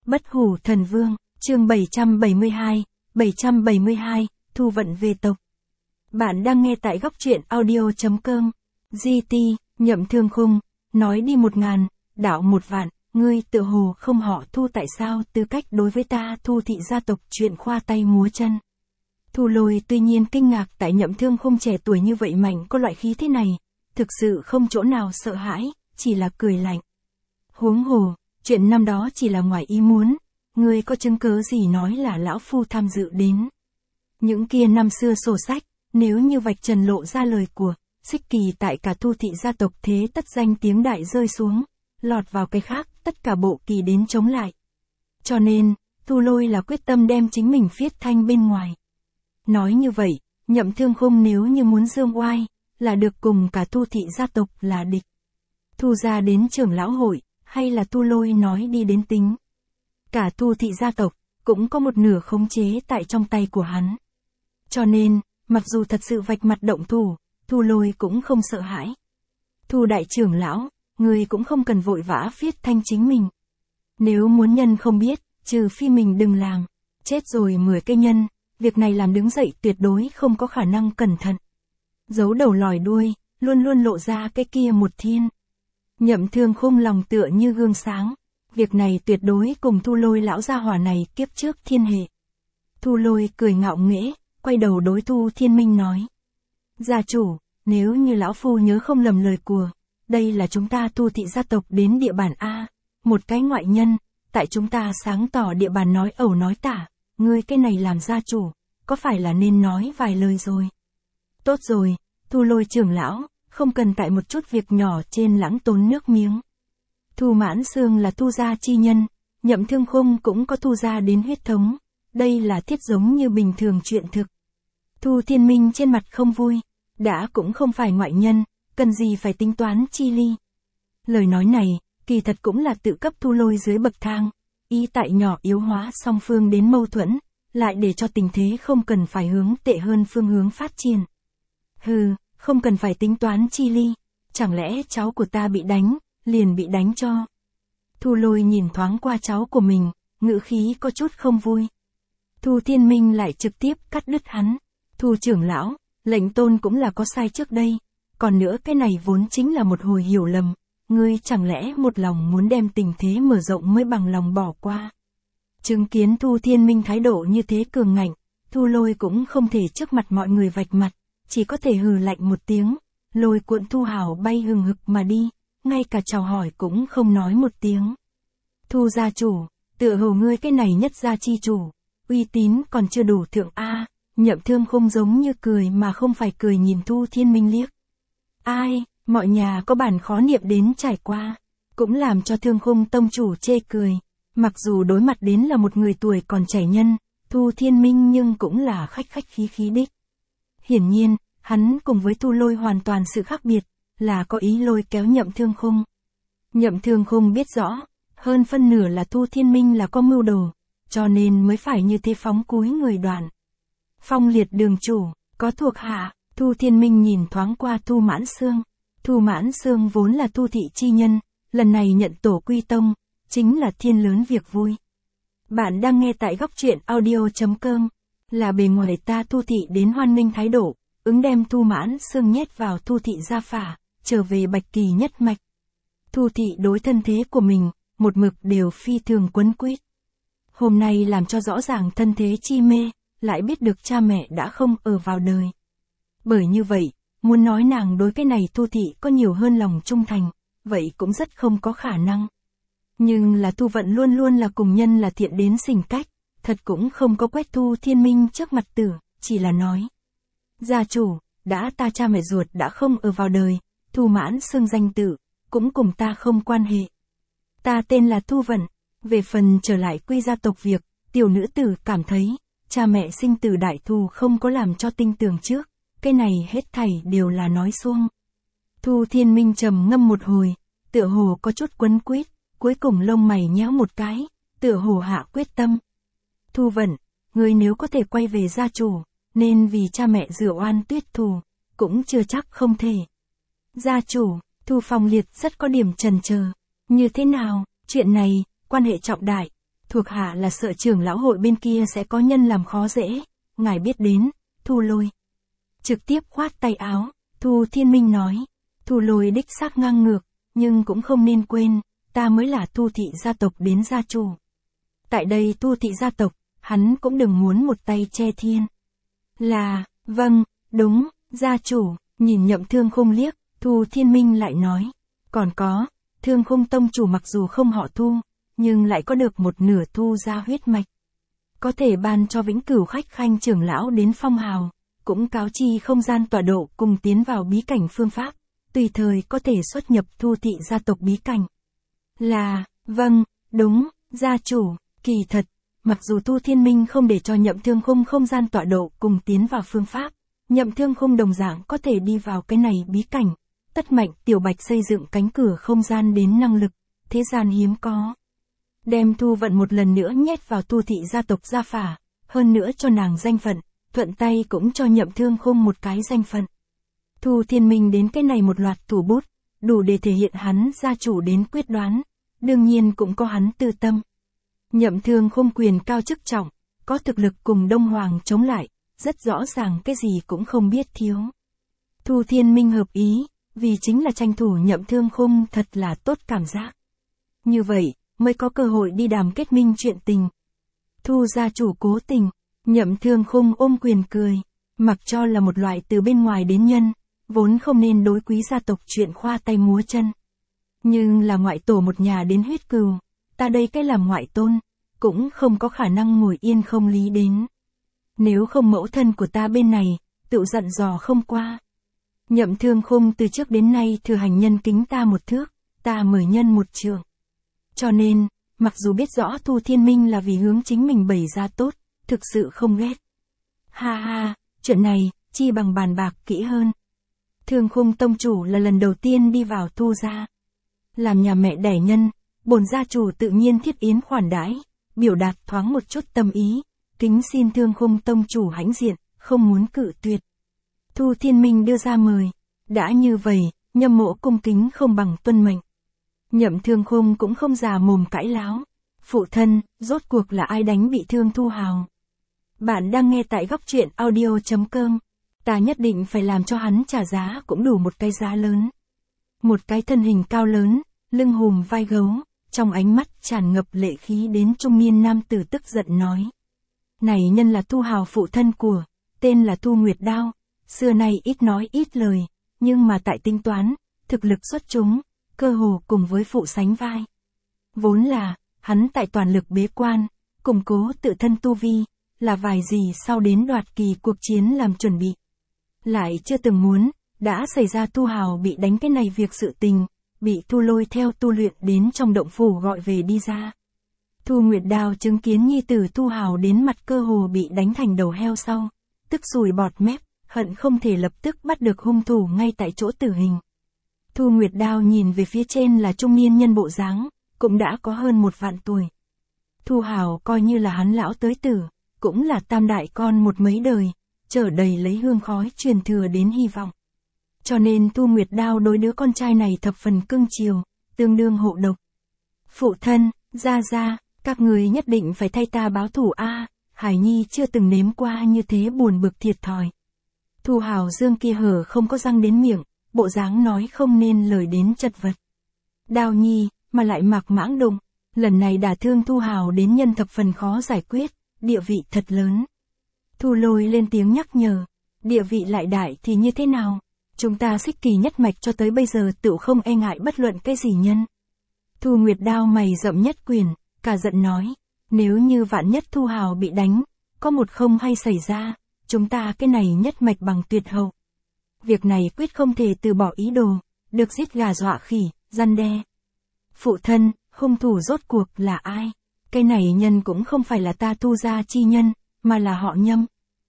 Bất hủ thần vương, chương 772, Thu vận về tộc. Bạn đang nghe tại góc truyện audio.com. GT, Nhậm Thương Khung, nói đi 1000, đạo 1 vạn, ngươi tự hồ không họ Thu tại sao tư cách đối với ta Thu thị gia tộc chuyện khoa tay múa chân. Thu Lôi tuy nhiên kinh ngạc tại Nhậm Thương Khung trẻ tuổi như vậy mạnh có loại khí thế này, thực sự không chỗ nào sợ hãi, chỉ là cười lạnh. Huống hồ, chuyện năm đó chỉ là ngoài ý muốn, ngươi có chứng cớ gì nói là lão phu tham dự đến. Những kia năm xưa sổ sách, nếu như vạch trần lộ ra lời của Xích Kỳ tại cả Thu thị gia tộc thế tất danh tiếng đại rơi xuống, lọt vào cái khác, tất cả bộ kỳ đến chống lại. Cho nên, Thu Lôi là quyết tâm đem chính mình phiết thanh bên ngoài. Nói như vậy, Nhậm Thương Khung nếu như muốn dương oai, là được cùng cả Thu thị gia tộc là địch. Thu ra đến trưởng lão hội, hay là Thu Lôi nói đi đến tính. Cả Thu thị gia tộc, cũng có một nửa khống chế tại trong tay của hắn. Cho nên, mặc dù thật sự vạch mặt động thủ, Thu Lôi cũng không sợ hãi. Thu đại trưởng lão, người cũng không cần vội vã phiết thanh chính mình. Nếu muốn nhân không biết, trừ phi mình đừng làm. Chết rồi 10 cây nhân, việc này làm đứng dậy tuyệt đối không có khả năng cẩn thận. Giấu đầu lòi đuôi, luôn luôn lộ ra cái kia một thiên. Nhậm Thương Khung lòng tựa như gương sáng. Việc này tuyệt đối cùng Thu Lôi lão gia hỏa này kiếp trước thiên hệ. Thu Lôi cười ngạo nghễ, quay đầu đối Thu Thiên Minh nói. Gia chủ, nếu như lão phu nhớ không lầm lời của, đây là chúng ta Thu thị gia tộc đến địa bàn A, một cái ngoại nhân, tại chúng ta sáng tỏ địa bàn nói ẩu nói tả, ngươi cái này làm gia chủ, có phải là nên nói vài lời rồi. Tốt rồi, Thu Lôi trưởng lão, không cần tại một chút việc nhỏ trên lãng tốn nước miếng. Thu Mãn Xương là Thu gia chi nhân, Nhậm Thương Khung cũng có Thu gia đến huyết thống, đây là thiết giống như bình thường chuyện thực. Thu Thiên Minh trên mặt không vui, đã cũng không phải ngoại nhân, cần gì phải tính toán chi ly. Lời nói này, kỳ thật cũng là tự cấp Thu Lôi dưới bậc thang, ý tại nhỏ yếu hóa song phương đến mâu thuẫn, lại để cho tình thế không cần phải hướng tệ hơn phương hướng phát triển. Hừ, không cần phải tính toán chi ly, chẳng lẽ cháu của ta bị đánh, liền bị đánh cho. Thu Lôi nhìn thoáng qua cháu của mình, ngữ khí có chút không vui. Thu Thiên Minh lại trực tiếp cắt đứt hắn. Thu trưởng lão, lệnh tôn cũng là có sai trước đây, còn nữa cái này vốn chính là một hồi hiểu lầm, ngươi chẳng lẽ một lòng muốn đem tình thế mở rộng mới bằng lòng bỏ qua. Chứng kiến Thu Thiên Minh thái độ như thế cường ngạnh, Thu Lôi cũng không thể trước mặt mọi người vạch mặt, chỉ có thể hừ lạnh một tiếng, lôi cuộn Thu Hảo bay hừng hực mà đi, ngay cả chào hỏi cũng không nói một tiếng. Thu gia chủ, tựa hồ ngươi cái này nhất gia chi chủ, uy tín còn chưa đủ thượng A. Nhậm Thương Khung giống như cười mà không phải cười nhìn Thu Thiên Minh liếc. Ai, mọi nhà có bản khó niệm đến trải qua, cũng làm cho Thương Khung tông chủ chê cười. Mặc dù đối mặt đến là một người tuổi còn trẻ nhân, Thu Thiên Minh nhưng cũng là khách khách khí khí đích. Hiển nhiên, hắn cùng với Thu Lôi hoàn toàn sự khác biệt, là có ý lôi kéo Nhậm Thương Khung. Nhậm Thương Khung biết rõ, hơn phân nửa là Thu Thiên Minh là có mưu đồ, cho nên mới phải như thế phóng cúi người đoàn. Phong liệt đường chủ, có thuộc hạ, Thu Thiên Minh nhìn thoáng qua Thu Mãn Xương. Thu Mãn Xương vốn là Thu thị chi nhân, lần này nhận tổ quy tông, chính là thiên lớn việc vui. Bạn đang nghe tại góc truyện audio.com, là bề ngoài ta Thu thị đến hoan nghênh thái độ, ứng đem Thu Mãn Xương nhét vào Thu thị gia phả, trở về Bạch Kỳ nhất mạch. Thu thị đối thân thế của mình, một mực đều phi thường quấn quýt. Hôm nay làm cho rõ ràng thân thế chi mê, lại biết được cha mẹ đã không ở vào đời. Bởi như vậy, muốn nói nàng đối cái này Thu thị có nhiều hơn lòng trung thành, vậy cũng rất không có khả năng. Nhưng là Thu vận luôn luôn là cùng nhân là thiện đến xình cách, thật cũng không có quét Thu Thiên Minh trước mặt tử, chỉ là nói. Gia chủ, đã ta cha mẹ ruột đã không ở vào đời, Thu Mãn Xương danh tự, cũng cùng ta không quan hệ. Ta tên là Thu Vận, về phần trở lại quy gia tộc việc, tiểu nữ tử cảm thấy, cha mẹ sinh tử đại thù không có làm cho tinh tường trước, cái này hết thảy đều là nói suông. Thu Thiên Minh trầm ngâm một hồi, tựa hồ có chút quấn quýt, cuối cùng lông mày nhéo một cái, tựa hồ hạ quyết tâm. Thu Vận, ngươi nếu có thể quay về gia chủ, nên vì cha mẹ rửa oan tuyết thù, cũng chưa chắc không thể. Gia chủ, Thu Phong Liệt rất có điểm chần chờ. Như thế nào, chuyện này, quan hệ trọng đại. Thuộc hạ là sợ trưởng lão hội bên kia sẽ có nhân làm khó dễ, ngài biết đến, Thu Lôi. Trực tiếp khoát tay áo, Thu Thiên Minh nói, Thu Lôi đích xác ngang ngược, nhưng cũng không nên quên, ta mới là Thu thị gia tộc đến gia chủ. Tại đây Thu thị gia tộc, hắn cũng đừng muốn một tay che thiên. Là, vâng, đúng, gia chủ, nhìn Nhậm Thương Khung liếc, Thu Thiên Minh lại nói, còn có, Thương Khung tông chủ mặc dù không họ Thu, nhưng lại có được một nửa Thu gia huyết mạch. Có thể ban cho vĩnh cửu khách khanh trưởng lão đến phong hào, cũng cáo chi không gian tọa độ cùng tiến vào bí cảnh phương pháp, tùy thời có thể xuất nhập Thu thị gia tộc bí cảnh. Là, vâng, đúng, gia chủ, kỳ thật, mặc dù Thu Thiên Minh không để cho Nhậm Thương Khung không gian tọa độ cùng tiến vào phương pháp, Nhậm Thương Khung đồng dạng có thể đi vào cái này bí cảnh. Tất Mạnh Tiểu Bạch xây dựng cánh cửa không gian đến năng lực, thế gian hiếm có. Đem Thu Vận một lần nữa nhét vào Thu thị gia tộc gia phả, hơn nữa cho nàng danh phận, thuận tay cũng cho Nhậm Thương Khung một cái danh phận. Thu Thiên Minh đến cái này một loạt thủ bút, đủ để thể hiện hắn gia chủ đến quyết đoán, đương nhiên cũng có hắn tư tâm. Nhậm Thương Khung quyền cao chức trọng, có thực lực cùng Đông Hoàng chống lại, rất rõ ràng cái gì cũng không biết thiếu. Thu Thiên Minh hợp ý, vì chính là tranh thủ Nhậm Thương Khung thật là tốt cảm giác. Như vậy, mới có cơ hội đi đàm kết minh chuyện tình. Thu gia chủ cố tình, Nhậm Thương Khung ôm quyền cười, mặc cho là một loại từ bên ngoài đến nhân, vốn không nên đối quý gia tộc chuyện khoa tay múa chân. Nhưng là ngoại tổ một nhà đến huyết cừu, ta đây cái làm ngoại tôn, cũng không có khả năng ngồi yên không lý đến. Nếu không mẫu thân của ta bên này, tự dặn dò không qua. Nhậm Thương Khung từ trước đến nay thừa hành nhân kính ta một thước, ta mời nhân một trượng. Cho nên, mặc dù biết rõ Thu Thiên Minh là vì hướng chính mình bày ra tốt, thực sự không ghét. Ha ha, chuyện này, chi bằng bàn bạc kỹ hơn. Thương Khung tông chủ là lần đầu tiên đi vào Thu gia. Làm nhà mẹ đẻ nhân, bổn gia chủ tự nhiên thiết yến khoản đãi, biểu đạt thoáng một chút tâm ý, kính xin Thương Khung tông chủ hãnh diện, không muốn cự tuyệt. Thu Thiên Minh đưa ra mời, đã như vậy, Nhậm mỗ cung kính không bằng tuân mệnh. Nhậm Thương Khung cũng không già mồm cãi láo. Phụ thân, rốt cuộc là ai đánh bị thương Thu Hào? Bạn đang nghe tại góc truyện audio.com. Ta nhất định phải làm cho hắn trả giá cũng đủ một cái giá lớn. Một cái thân hình cao lớn, lưng hùm vai gấu, trong ánh mắt tràn ngập lệ khí đến trung niên nam tử tức giận nói. Này nhân là Thu Hào phụ thân của, tên là Thu Nguyệt Đao, xưa nay ít nói ít lời, nhưng mà tại tính toán, thực lực xuất chúng, cơ hồ cùng với phụ sánh vai. Vốn là, hắn tại toàn lực bế quan, củng cố tự thân tu vi, là vài gì sau đến đoạt kỳ cuộc chiến làm chuẩn bị. Lại chưa từng muốn, đã xảy ra Thu Hào bị đánh cái này việc sự tình, bị Thu Lôi theo tu luyện đến trong động phủ gọi về đi ra. Thu Nguyệt Đao chứng kiến nhi tử Thu Hào đến mặt cơ hồ bị đánh thành đầu heo sau, tức sùi bọt mép, hận không thể lập tức bắt được hung thủ ngay tại chỗ tử hình. Thu Nguyệt Đao nhìn về phía trên là trung niên nhân bộ dáng, cũng đã có hơn 1 vạn tuổi. Thu Hào coi như là hắn lão tới tử, cũng là tam đại con một mấy đời, chở đầy lấy hương khói truyền thừa đến hy vọng. Cho nên Thu Nguyệt Đao đối đứa con trai này thập phần cưng chiều, tương đương hộ độc. Phụ thân, gia gia, các người nhất định phải thay ta báo thù a, Hải Nhi chưa từng nếm qua như thế buồn bực thiệt thòi. Thu Hào dương kia hở không có răng đến miệng, bộ dáng nói không nên lời đến chật vật. Đao Nhi, mà lại mặc mãng đụng, lần này đả thương Thu Hào đến nhân thập phần khó giải quyết, địa vị thật lớn. Thu Lôi lên tiếng nhắc nhở, địa vị lại đại thì như thế nào? Chúng ta xích kỳ nhất mạch cho tới bây giờ tự không e ngại bất luận cái gì nhân. Thu Nguyệt Đao mày rậm nhất quyền, cả giận nói, nếu như vạn nhất Thu Hào bị đánh, có một không hay xảy ra, chúng ta cái này nhất mạch bằng tuyệt hậu. Việc này quyết không thể từ bỏ ý đồ, được giết gà dọa khỉ, răn đe. Phụ thân, hung thủ rốt cuộc là ai? Cái này nhân cũng không phải là ta Thu gia chi nhân, mà là họ Nhâm.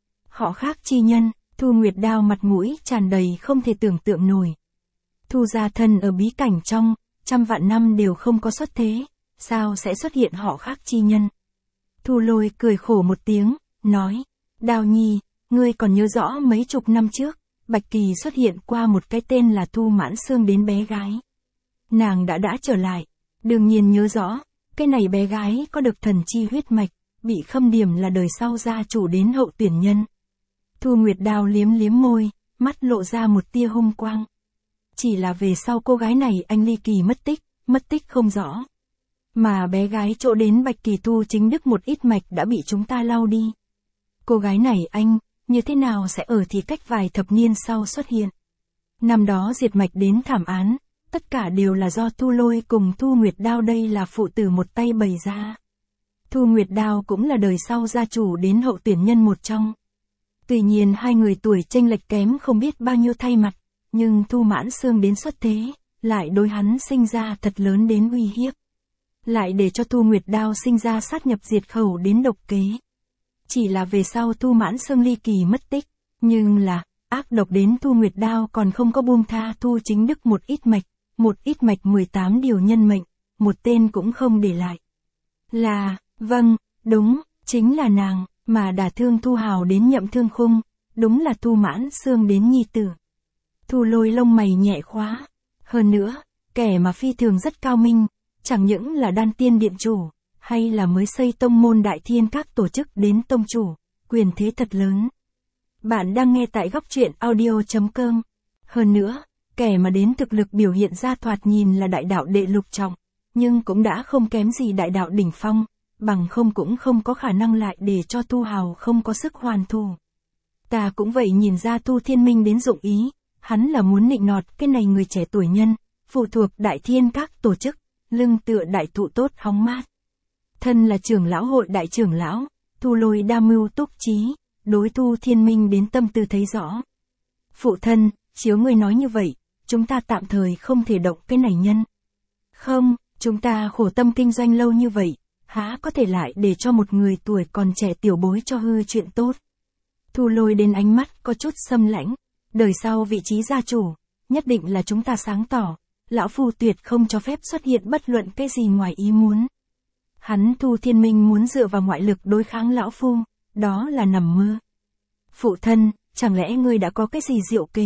Họ khác chi nhân, Thu Nguyệt Đao mặt mũi tràn đầy không thể tưởng tượng nổi. Thu gia thân ở bí cảnh trong, trăm vạn năm đều không có xuất thế, sao sẽ xuất hiện họ khác chi nhân? Thu Lôi cười khổ một tiếng, nói, Đao Nhi, ngươi còn nhớ rõ mấy chục năm trước, Bạch Kỳ xuất hiện qua một cái tên là Thu Mãn Xương đến bé gái. Nàng đã trở lại, đương nhiên nhớ rõ, cái này bé gái có được thần chi huyết mạch, bị khâm điểm là đời sau gia chủ đến hậu tuyển nhân. Thu Nguyệt Đao liếm liếm môi, mắt lộ ra một tia hung quang. Chỉ là về sau cô gái này anh ly kỳ mất tích không rõ. Mà bé gái chỗ đến Bạch Kỳ Thu chính đức một ít mạch đã bị chúng ta lau đi. Cô gái này anh, như thế nào sẽ ở thì cách vài thập niên sau xuất hiện. Năm đó diệt mạch đến thảm án, tất cả đều là do Thu Lôi cùng Thu Nguyệt Đao đây là phụ tử một tay bày ra. Thu Nguyệt Đao cũng là đời sau gia chủ đến hậu tuyển nhân một trong. Tuy nhiên hai người tuổi chênh lệch kém không biết bao nhiêu thay mặt, nhưng Thu Mãn Xương đến xuất thế, lại đối hắn sinh ra thật lớn đến uy hiếp. Lại để cho Thu Nguyệt Đao sinh ra sát nhập diệt khẩu đến độc kế. Chỉ là về sau Thu Mãn Xương ly kỳ mất tích, nhưng là, ác độc đến Thu Nguyệt Đao còn không có buông tha Thu Chính Đức một ít mạch 18 điều nhân mệnh, một tên cũng không để lại. Là, vâng, đúng, chính là nàng, mà đả thương Thu Hào đến Nhậm Thương Khung, đúng là Thu Mãn Xương đến nhi tử. Thu Lôi lông mày nhẹ khóa. Hơn nữa, kẻ mà phi thường rất cao minh, chẳng những là đan tiên điện chủ, hay là mới xây tông môn đại thiên các tổ chức đến tông chủ, quyền thế thật lớn. Bạn đang nghe tại góc truyện audio.com. Hơn nữa, kẻ mà đến thực lực biểu hiện ra thoạt nhìn là đại đạo đệ lục trọng, nhưng cũng đã không kém gì đại đạo đỉnh phong, bằng không cũng không có khả năng lại để cho Thu Hào không có sức hoàn thù. Ta cũng vậy nhìn ra Thu Thiên Minh đến dụng ý, hắn là muốn nịnh nọt cái này người trẻ tuổi nhân, phụ thuộc đại thiên các tổ chức, lưng tựa đại thụ tốt hóng mát. Thân là trưởng lão hội đại trưởng lão, Thu Lôi đa mưu túc trí, đối Thu Thiên Minh đến tâm tư thấy rõ. Phụ thân, chiếu ngươi nói như vậy, chúng ta tạm thời không thể động cái này nhân. Không, chúng ta khổ tâm kinh doanh lâu như vậy, há có thể lại để cho một người tuổi còn trẻ tiểu bối cho hư chuyện tốt. Thu Lôi đến ánh mắt có chút xâm lãnh, đời sau vị trí gia chủ, nhất định là chúng ta sáng tỏ, lão phu tuyệt không cho phép xuất hiện bất luận cái gì ngoài ý muốn. Hắn Thu Thiên Minh muốn dựa vào ngoại lực đối kháng lão phu, đó là nằm mơ. Phụ thân, chẳng lẽ ngươi đã có cái gì diệu kế?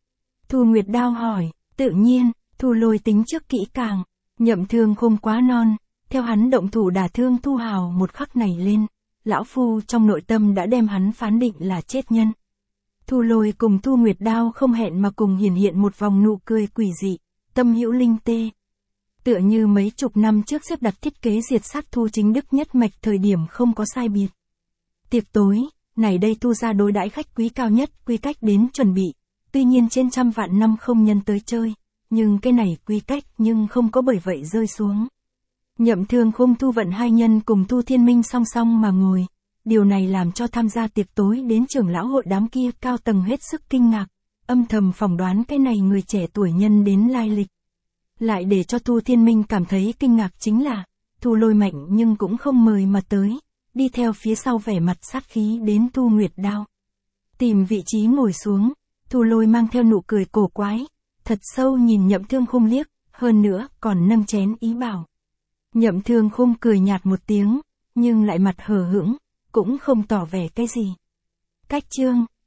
Thu Nguyệt Đao hỏi, tự nhiên, Thu Lôi tính trước kỹ càng, Nhậm Thương không quá non, theo hắn động thủ đả thương Thu Hào một khắc này lên, lão phu trong nội tâm đã đem hắn phán định là chết nhân. Thu Lôi cùng Thu Nguyệt Đao không hẹn mà cùng hiện một vòng nụ cười quỷ dị, tâm hữu linh tê. Tựa như mấy chục năm trước xếp đặt thiết kế diệt sát Thu Chính Đức nhất mạch thời điểm không có sai biệt. Tiệc tối, này đây Thu gia đối đãi khách quý cao nhất quy cách đến chuẩn bị, tuy nhiên trên trăm vạn năm không nhân tới chơi, nhưng cái này quy cách nhưng không có bởi vậy rơi xuống. Nhậm Thương Khung Thu Vận hai nhân cùng Thu Thiên Minh song song mà ngồi, điều này làm cho tham gia tiệc tối đến trưởng lão hội đám kia cao tầng hết sức kinh ngạc, âm thầm phỏng đoán cái này người trẻ tuổi nhân đến lai lịch. Lại để cho Thu Thiên Minh cảm thấy kinh ngạc chính là, Thu Lôi mạnh nhưng cũng không mời mà tới, đi theo phía sau vẻ mặt sát khí đến Thu Nguyệt Đao. Tìm vị trí ngồi xuống, Thu Lôi mang theo nụ cười cổ quái, thật sâu nhìn Nhậm Thương Khung liếc, hơn nữa còn nâng chén ý bảo. Nhậm Thương Khung cười nhạt một tiếng, nhưng lại mặt hờ hững, cũng không tỏ vẻ cái gì. Cách chương